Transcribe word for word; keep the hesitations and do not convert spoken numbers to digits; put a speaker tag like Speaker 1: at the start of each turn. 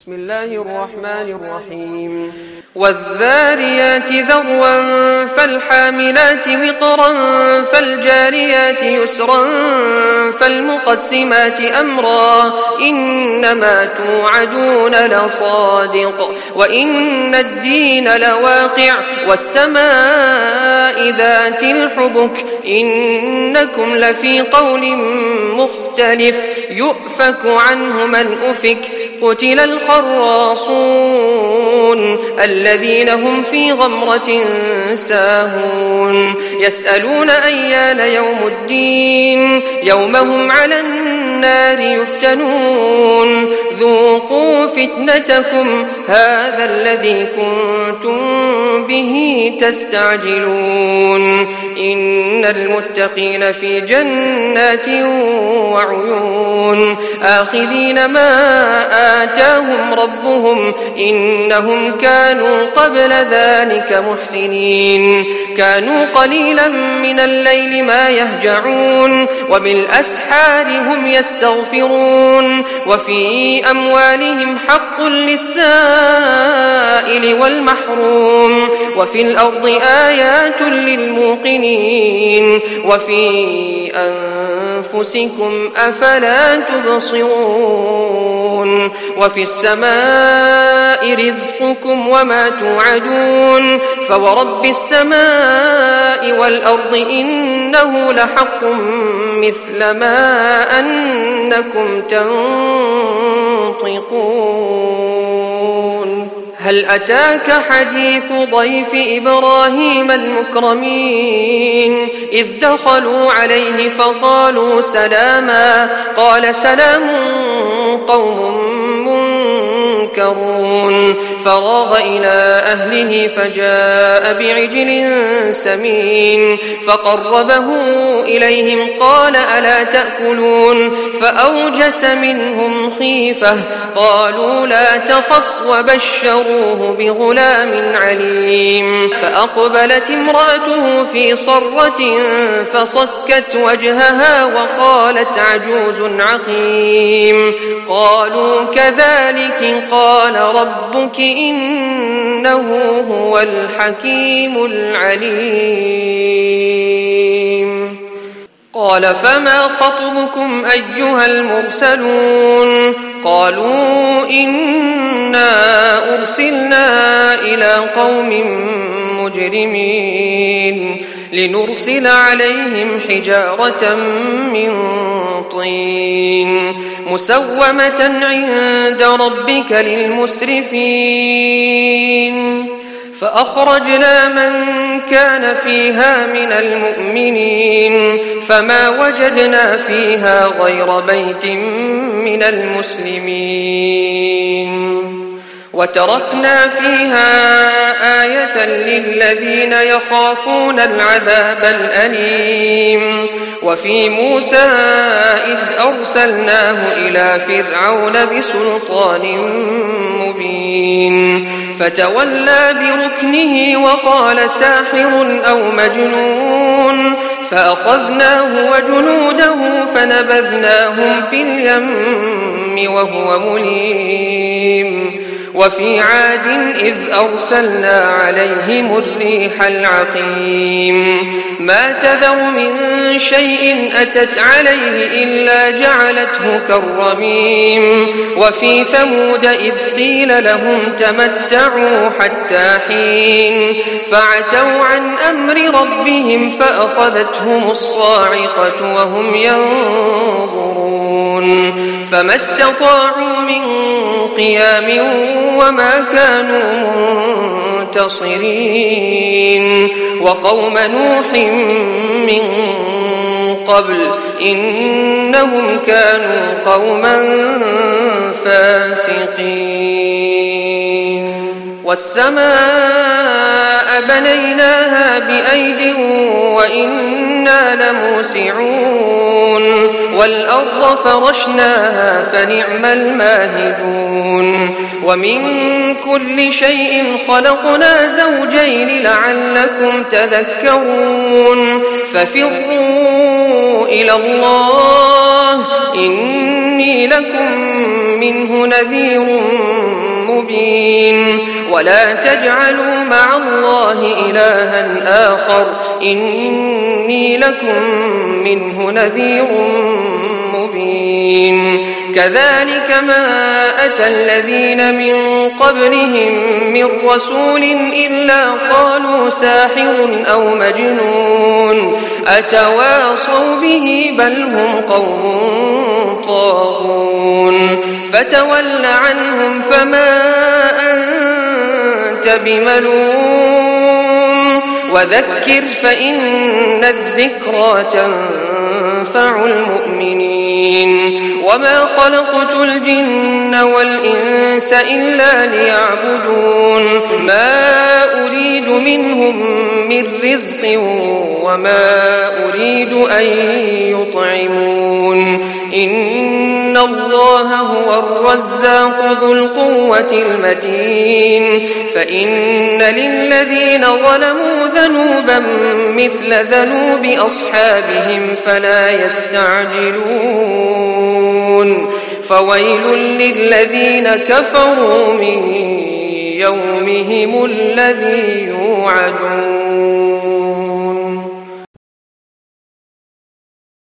Speaker 1: بسم الله الرحمن الرحيم والذاريات ذروا فالحاملات وقرا فالجاريات يسرا فالمقسمات أمرا إنما توعدون لصادق وإن الدين لواقع والسماء ذات الحبك إنكم لفي قول مختلف يؤفك عنه من أفك قتل الخراصون الذين هم في غمرة ساهون يسألون أيان يوم الدين يوم هم على النار يفتنون ذوقوا فتنتكم هذا الذي كنتم به تستعجلون إن المتقين في جنات وعيون آخذين ما آتاهم ربهم إنهم كانوا قبل ذلك محسنين كانوا قليلا من الليل ما يهجعون وبالأسحار هم يستغفرون وفي أموالهم حق للسائل والمحروم وفي الأرض آيات للموقنين وفي أنفسكم أفلا تبصرون وفي السماء رزقكم وما توعدون فورب السماء والأرض إنه لحق مثل ما أنكم تنطقون هل أتاك حديث ضيف إبراهيم المكرمين إذ دخلوا عليه فقالوا سلاما قال سلام قوم منكرون فراغ إلى أهله فجاء بعجل سمين فقربه إليهم قال ألا تأكلون فأوجس منهم خيفة قالوا لا تخف وبشروه بغلام عليم فأقبلت امرأته في صرة فصكت وجهها وقالت عجوز عقيم قالوا كذلك قال ربك إنه هو الحكيم العليم قال فما خطبكم أيها المرسلون قالوا إنا أرسلنا إلى قوم مجرمين لنرسل عليهم حجارة من طين مسومة عند ربك للمسرفين فأخرجنا من كان فيها من المؤمنين فما وجدنا فيها غير بيت من المسلمين وتركنا فيها آية للذين يخافون العذاب الأليم وفي موسى إذ أرسلناه إلى فرعون بسلطان مبين فتولى بركنه وقال ساحر أو مجنون فأخذناه وجنوده فنبذناهم في اليم وهو مليم وفي عاد إذ أرسلنا عليهم الريح العقيم ما تذر من شيء أتت عليه إلا جعلته كالرميم وفي ثمود إذ قيل لهم تمتعوا حتى حين فعتوا عن أمر ربهم فأخذتهم الصاعقة وهم ينظرون فما استطاعوا من قيام وما كانوا منتصرين وقوم نوح من قبل إنهم كانوا قوما فاسقين والسماء بنيناها بأيد وإنا لموسعون والأرض فرشناها فنعم الماهدون ومن كل شيء خلقنا زوجين لعلكم تذكرون ففروا إلى الله إني لكم منه نذير مبين ولا تجعلوا مع الله إلها آخر إني لكم منه نذير مبين كذلك ما أتى الذين من قبلهم من رسول إلا قالوا ساحر أو مجنون أتواصوا به بل هم قوم طاغون فتول عنهم فما أنت بملوم وذكر فإن الذكرى تنفع المؤمنين وما خلقت الجن والإنس إلا ليعبدون ما أريد منهم من رزق وما أريد أن يطعمون إن الله هو الرزاق ذو القوة المتين فإن للذين ظلموا ذنوبا مثل ذنوب أصحابهم فلا يستعجلون فويل للذين كفروا من يومهم الذي يوعدون.